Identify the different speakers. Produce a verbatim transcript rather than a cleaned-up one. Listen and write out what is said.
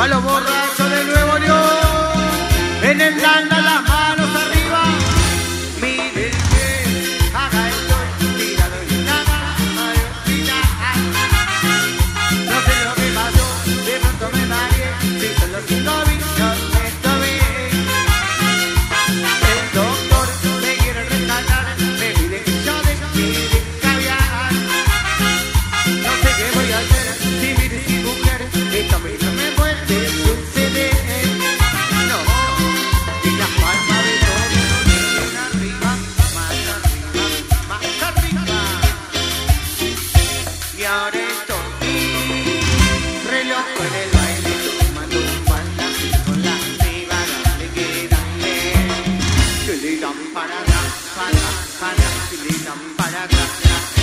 Speaker 1: Pa' los borrachos de Nuevo León, en el landa las manos arriba. Miren que acá estoy tirado en la cama de hospital. No sé lo que pasó, de pronto me mareé. Si son los cinco bichos, esto bien. El doctor me quiere rescatar, me pide que yo deje de caviar. No sé qué voy a hacer, si mire si mujer, esto a mí no me puede suceder. No, y las palmas de todo vienen arriba, más arriba, más arriba. Y ahora estoy reloj en el baile, tomando un baldazo con la piba, dale que dale. Que le dan para atrás, para atrás, para atrás, que le dan para atrás.